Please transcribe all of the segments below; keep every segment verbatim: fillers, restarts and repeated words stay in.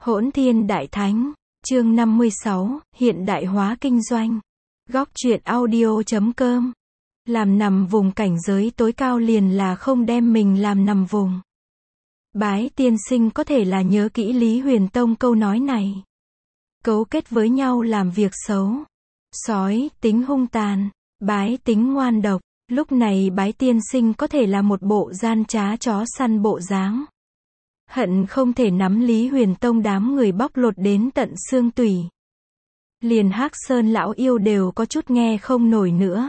Hỗn Thiên Đại Thánh, chương năm mươi sáu, hiện đại hóa kinh doanh. Góc truyện audio chấm com. Làm nằm vùng cảnh giới tối cao liền là không đem mình làm nằm vùng. Bái tiên sinh có thể là nhớ kỹ Lý Huyền Tông câu nói này. Cấu kết với nhau làm việc xấu. Sói, tính hung tàn. Bái tính ngoan độc. Lúc này bái tiên sinh có thể là một bộ gian trá chó săn bộ dáng. Hận không thể nắm Lý Huyền Tông đám người bóc lột đến tận xương tủy. Liền Hắc Sơn lão yêu đều có chút nghe không nổi nữa.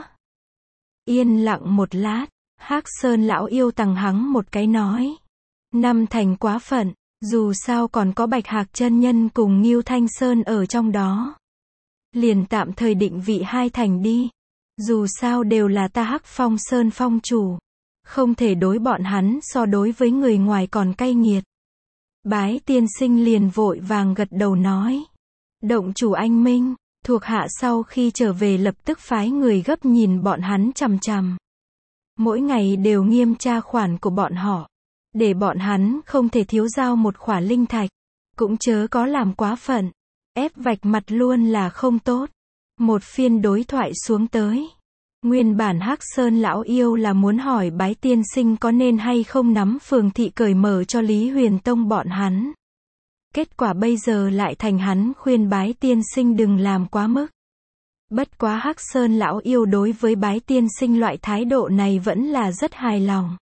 Yên lặng một lát, Hắc Sơn lão yêu tằng hắng một cái nói. Năm thành quá phận, dù sao còn có Bạch Hạc chân nhân cùng Ngưu Thanh Sơn ở trong đó. Liền tạm thời định vị hai thành đi. Dù sao đều là ta Hắc Phong Sơn phong chủ. Không thể đối bọn hắn so đối với người ngoài còn cay nghiệt. Bái tiên sinh liền vội vàng gật đầu nói. Động chủ anh minh, thuộc hạ sau khi trở về lập tức phái người gấp nhìn bọn hắn chằm chằm. Mỗi ngày đều nghiêm tra khoản của bọn họ. Để bọn hắn không thể thiếu giao một khỏa linh thạch. Cũng chớ có làm quá phận. Ép vạch mặt luôn là không tốt. Một phiên đối thoại xuống tới. Nguyên bản Hắc Sơn lão yêu là muốn hỏi bái tiên sinh có nên hay không nắm phường thị cởi mở cho Lý Huyền Tông bọn hắn. Kết quả bây giờ lại thành hắn khuyên bái tiên sinh đừng làm quá mức. Bất quá Hắc Sơn lão yêu đối với bái tiên sinh loại thái độ này vẫn là rất hài lòng.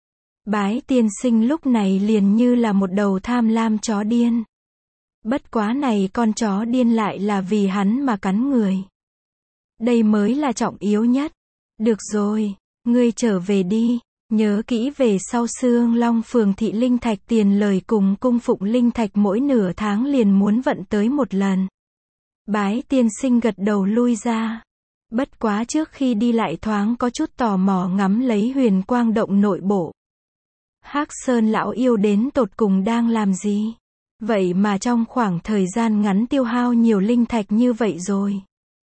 Bái tiên sinh lúc này liền như là một đầu tham lam chó điên. Bất quá này con chó điên lại là vì hắn mà cắn người. Đây mới là trọng yếu nhất. Được rồi, ngươi trở về đi, nhớ kỹ về sau Xương Long phường thị linh thạch tiền lời cùng cung phụng linh thạch mỗi nửa tháng liền muốn vận tới một lần. Bái tiên sinh gật đầu lui ra. Bất quá trước khi đi lại thoáng có chút tò mò ngắm lấy Huyền Quang động nội bộ. Hắc Sơn lão yêu đến tột cùng đang làm gì? Vậy mà trong khoảng thời gian ngắn tiêu hao nhiều linh thạch như vậy rồi.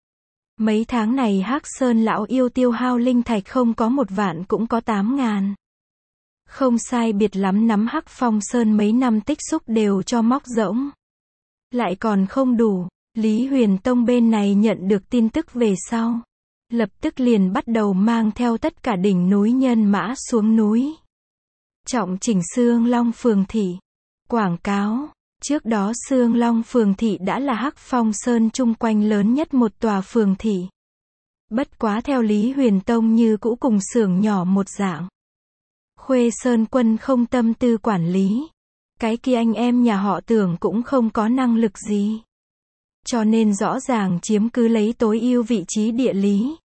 Mấy tháng này Hắc Sơn lão yêu tiêu hao linh thạch không có một vạn cũng có tám ngàn. Không sai biệt lắm nắm Hắc Phong Sơn mấy năm tích xúc đều cho móc rỗng. Lại còn không đủ, Lý Huyền Tông bên này nhận được tin tức về sau. Lập tức liền bắt đầu mang theo tất cả đỉnh núi nhân mã xuống núi. Trọng chỉnh Xương Long phường thị. Quảng cáo. Trước đó Xương Long phường thị đã là Hắc Phong Sơn chung quanh lớn nhất một tòa phường thị. Bất quá theo Lý Huyền Tông như cũ cùng xưởng nhỏ một dạng. Khuê Sơn Quân không tâm tư quản lý. Cái kia anh em nhà họ Tưởng cũng không có năng lực gì. Cho nên rõ ràng chiếm cứ lấy tối ưu vị trí địa lý.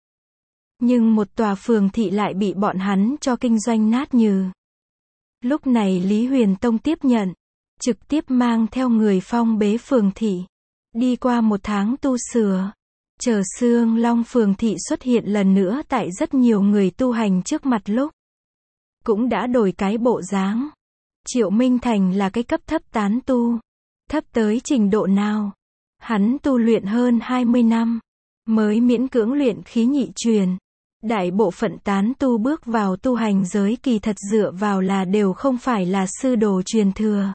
Nhưng một tòa phường thị lại bị bọn hắn cho kinh doanh nát nhừ. Lúc này Lý Huyền Tông tiếp nhận. Trực tiếp mang theo người phong bế phường thị. Đi qua một tháng tu sửa. Chờ Xương Long phường thị xuất hiện lần nữa tại rất nhiều người tu hành trước mặt lúc. Cũng đã đổi cái bộ dáng. Triệu Minh Thành là cái cấp thấp tán tu. Thấp tới trình độ nào? Hắn tu luyện hơn hai mươi năm. Mới miễn cưỡng luyện khí nhị truyền. Đại bộ phận tán tu bước vào tu hành giới kỳ thật dựa vào là đều không phải là sư đồ truyền thừa.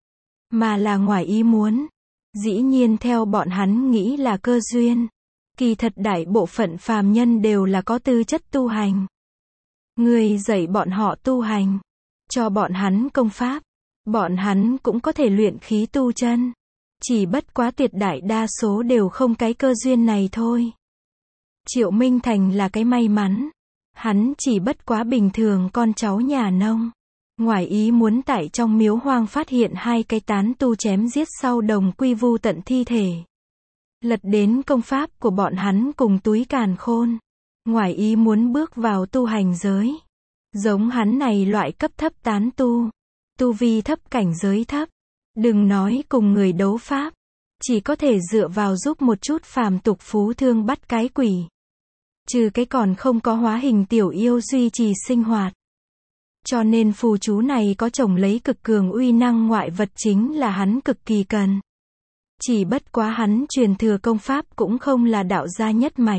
Mà là ngoài ý muốn. Dĩ nhiên theo bọn hắn nghĩ là cơ duyên. Kỳ thật đại bộ phận phàm nhân đều là có tư chất tu hành. Người dạy bọn họ tu hành. Cho bọn hắn công pháp. Bọn hắn cũng có thể luyện khí tu chân. Chỉ bất quá tuyệt đại đa số đều không cái cơ duyên này thôi. Triệu Minh Thành là cái may mắn. Hắn chỉ bất quá bình thường con cháu nhà nông. Ngoài ý muốn tại trong miếu hoang phát hiện hai cái tán tu chém giết sau đồng quy vu tận thi thể. Lật đến công pháp của bọn hắn cùng túi càn khôn. Ngoài ý muốn bước vào tu hành giới. Giống hắn này loại cấp thấp tán tu. Tu vi thấp cảnh giới thấp. Đừng nói cùng người đấu pháp. Chỉ có thể dựa vào giúp một chút phàm tục phú thương bắt cái quỷ. Trừ cái còn không có hóa hình tiểu yêu duy trì sinh hoạt. Cho nên phù chú này có chồng lấy cực cường uy năng ngoại vật chính là hắn cực kỳ cần. Chỉ bất quá hắn truyền thừa công pháp cũng không là đạo gia nhất mạch.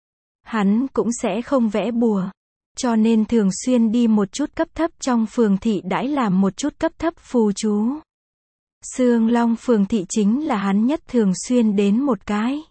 Hắn cũng sẽ không vẽ bùa. Cho nên thường xuyên đi một chút cấp thấp trong phường thị đãi làm một chút cấp thấp phù chú. Sương Long Phường Thị chính là hắn nhất thường xuyên đến một cái.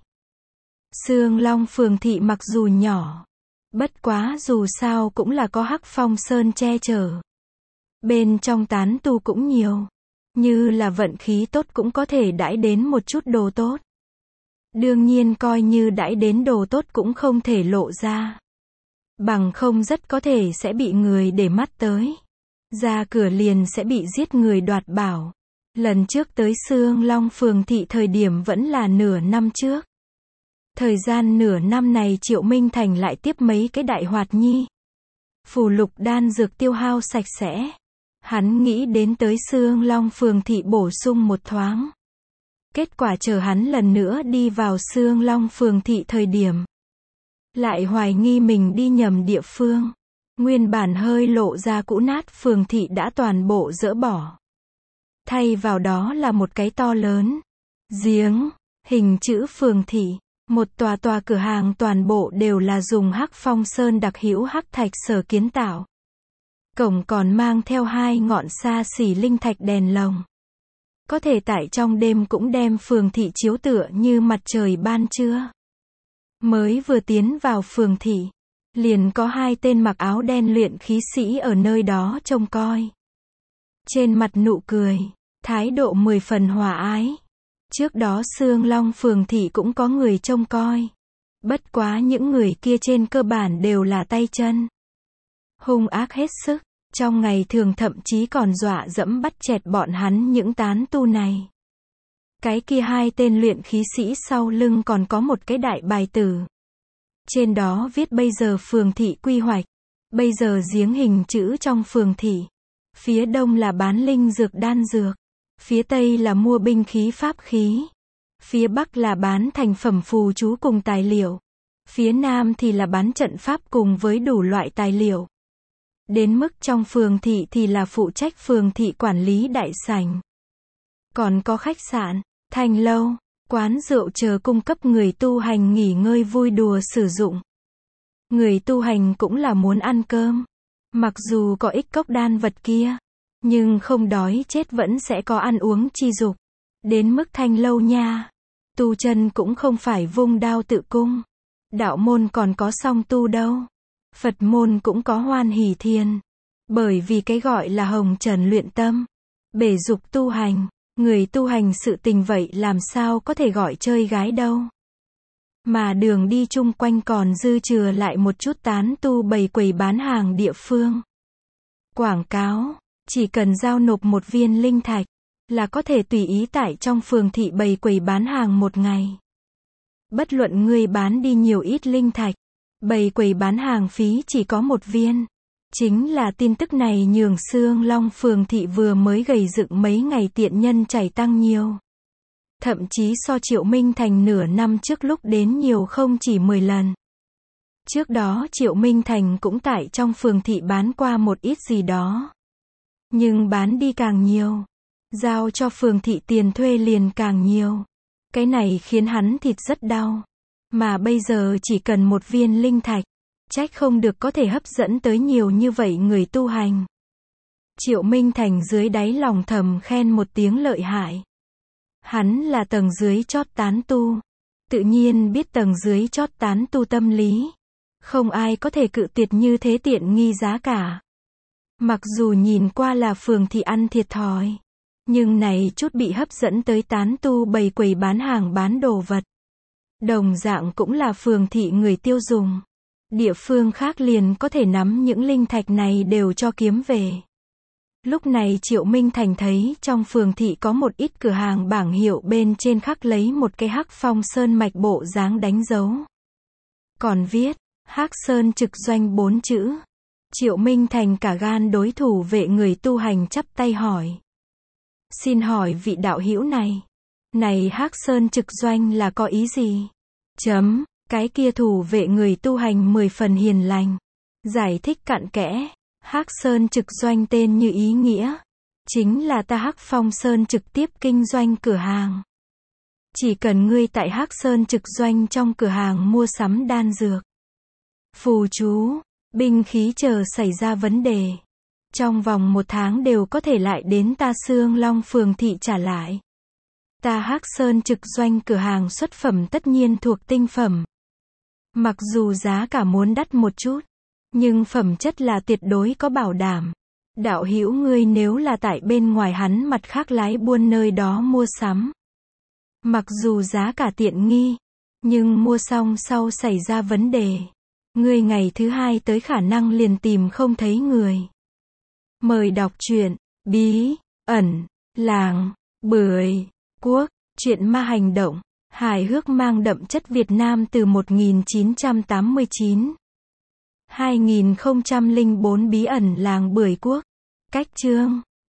Sương Long Phường Thị mặc dù nhỏ, bất quá dù sao cũng là có Hắc Phong Sơn che chở. Bên trong tán tu cũng nhiều, như là vận khí tốt cũng có thể đãi đến một chút đồ tốt. Đương nhiên coi như đãi đến đồ tốt cũng không thể lộ ra. Bằng không rất có thể sẽ bị người để mắt tới. Ra cửa liền sẽ bị giết người đoạt bảo. Lần trước tới Sương Long Phường Thị thời điểm vẫn là nửa năm trước. Thời gian nửa năm này Triệu Minh Thành lại tiếp mấy cái đại hoạt nhi. Phù lục đan dược tiêu hao sạch sẽ. Hắn nghĩ đến tới Sương Long Phường Thị bổ sung một thoáng. Kết quả chờ hắn lần nữa đi vào Sương Long Phường Thị thời điểm. Lại hoài nghi mình đi nhầm địa phương. Nguyên bản hơi lộ ra cũ nát phường thị đã toàn bộ dỡ bỏ. Thay vào đó là một cái to lớn giếng, hình chữ phường thị. Một tòa tòa cửa hàng toàn bộ đều là dùng Hắc Phong Sơn đặc hữu hắc thạch sở kiến tạo. Cổng còn mang theo hai ngọn xa xỉ linh thạch đèn lồng. Có thể tại trong đêm cũng đem phường thị chiếu tựa như mặt trời ban trưa. Mới vừa tiến vào phường thị, liền có hai tên mặc áo đen luyện khí sĩ ở nơi đó trông coi. Trên mặt nụ cười, thái độ mười phần hòa ái. Trước đó Sương Long Phường Thị cũng có người trông coi. Bất quá những người kia trên cơ bản đều là tay chân hung ác hết sức, trong ngày thường thậm chí còn dọa dẫm bắt chẹt bọn hắn những tán tu này. Cái kia hai tên luyện khí sĩ sau lưng còn có một cái đại bài tử. Trên đó viết bây giờ phường thị quy hoạch. Bây giờ giếng hình chữ trong phường thị. Phía đông là bán linh dược đan dược. Phía tây là mua binh khí pháp khí. Phía bắc là bán thành phẩm phù chú cùng tài liệu. Phía nam thì là bán trận pháp cùng với đủ loại tài liệu. Đến mức trong phường thị thì là phụ trách phường thị quản lý đại sảnh. Còn có khách sạn, thanh lâu, quán rượu chờ cung cấp người tu hành nghỉ ngơi vui đùa sử dụng. Người tu hành cũng là muốn ăn cơm. Mặc dù có ích cốc đan vật kia, nhưng không đói chết vẫn sẽ có ăn uống chi dục. Đến mức thanh lâu nha. Tu chân cũng không phải vung đao tự cung. Đạo môn còn có song tu đâu. Phật môn cũng có hoan hỷ thiền. Bởi vì cái gọi là hồng trần luyện tâm, bể dục tu hành. Người tu hành sự tình vậy làm sao có thể gọi chơi gái đâu. Mà đường đi chung quanh còn dư chừa lại một chút tán tu bày quầy bán hàng địa phương. Quảng cáo, chỉ cần giao nộp một viên linh thạch, là có thể tùy ý tại trong phường thị bày quầy bán hàng một ngày. Bất luận ngươi bán đi nhiều ít linh thạch, bày quầy bán hàng phí chỉ có một viên. Chính là tin tức này nhường Sương Long Phường Thị vừa mới gầy dựng mấy ngày tiện nhân chảy tăng nhiều. Thậm chí so Triệu Minh Thành nửa năm trước lúc đến nhiều không chỉ mười lần. Trước đó Triệu Minh Thành cũng tại trong phường thị bán qua một ít gì đó. Nhưng bán đi càng nhiều, giao cho phường thị tiền thuê liền càng nhiều. Cái này khiến hắn thịt rất đau. Mà bây giờ chỉ cần một viên linh thạch, trách không được có thể hấp dẫn tới nhiều như vậy người tu hành. Triệu Minh Thành dưới đáy lòng thầm khen một tiếng lợi hại. Hắn là tầng dưới chót tán tu. Tự nhiên biết tầng dưới chót tán tu tâm lý. Không ai có thể cự tuyệt như thế tiện nghi giá cả. Mặc dù nhìn qua là phường thị ăn thiệt thòi. Nhưng này chút bị hấp dẫn tới tán tu bày quầy bán hàng bán đồ vật. Đồng dạng cũng là phường thị người tiêu dùng. Địa phương khác liền có thể nắm những linh thạch này đều cho kiếm về. Lúc này Triệu Minh Thành thấy trong phường thị có một ít cửa hàng bảng hiệu bên trên khắc lấy một cái Hắc Phong Sơn mạch bộ dáng đánh dấu. Còn viết, Hắc Sơn trực doanh bốn chữ. Triệu Minh Thành cả gan đối thủ vệ người tu hành chắp tay hỏi. Xin hỏi vị đạo hữu này. Này Hắc Sơn trực doanh là có ý gì? Chấm. Cái kia thủ vệ người tu hành mười phần hiền lành. Giải thích cặn kẽ. Hắc Sơn trực doanh tên như ý nghĩa. Chính là ta Hắc Phong Sơn trực tiếp kinh doanh cửa hàng. Chỉ cần ngươi tại Hắc Sơn trực doanh trong cửa hàng mua sắm đan dược, phù chú, binh khí chờ xảy ra vấn đề, trong vòng một tháng đều có thể lại đến ta Sương Long phường thị trả lại. Ta Hắc Sơn trực doanh cửa hàng xuất phẩm tất nhiên thuộc tinh phẩm. Mặc dù giá cả muốn đắt một chút, nhưng phẩm chất là tuyệt đối có bảo đảm. Đạo hữu ngươi nếu là tại bên ngoài hắn mặt khác lái buôn nơi đó mua sắm. Mặc dù giá cả tiện nghi, nhưng mua xong sau xảy ra vấn đề. Ngươi ngày thứ hai tới khả năng liền tìm không thấy người. Mời đọc truyện, bí, ẩn, làng, bưởi, quốc, truyện ma hành động, hài hước mang đậm chất Việt Nam từ một nghìn chín trăm tám mươi chín. hai nghìn không trăm lẻ bốn bí ẩn làng bưởi quốc. Cách chương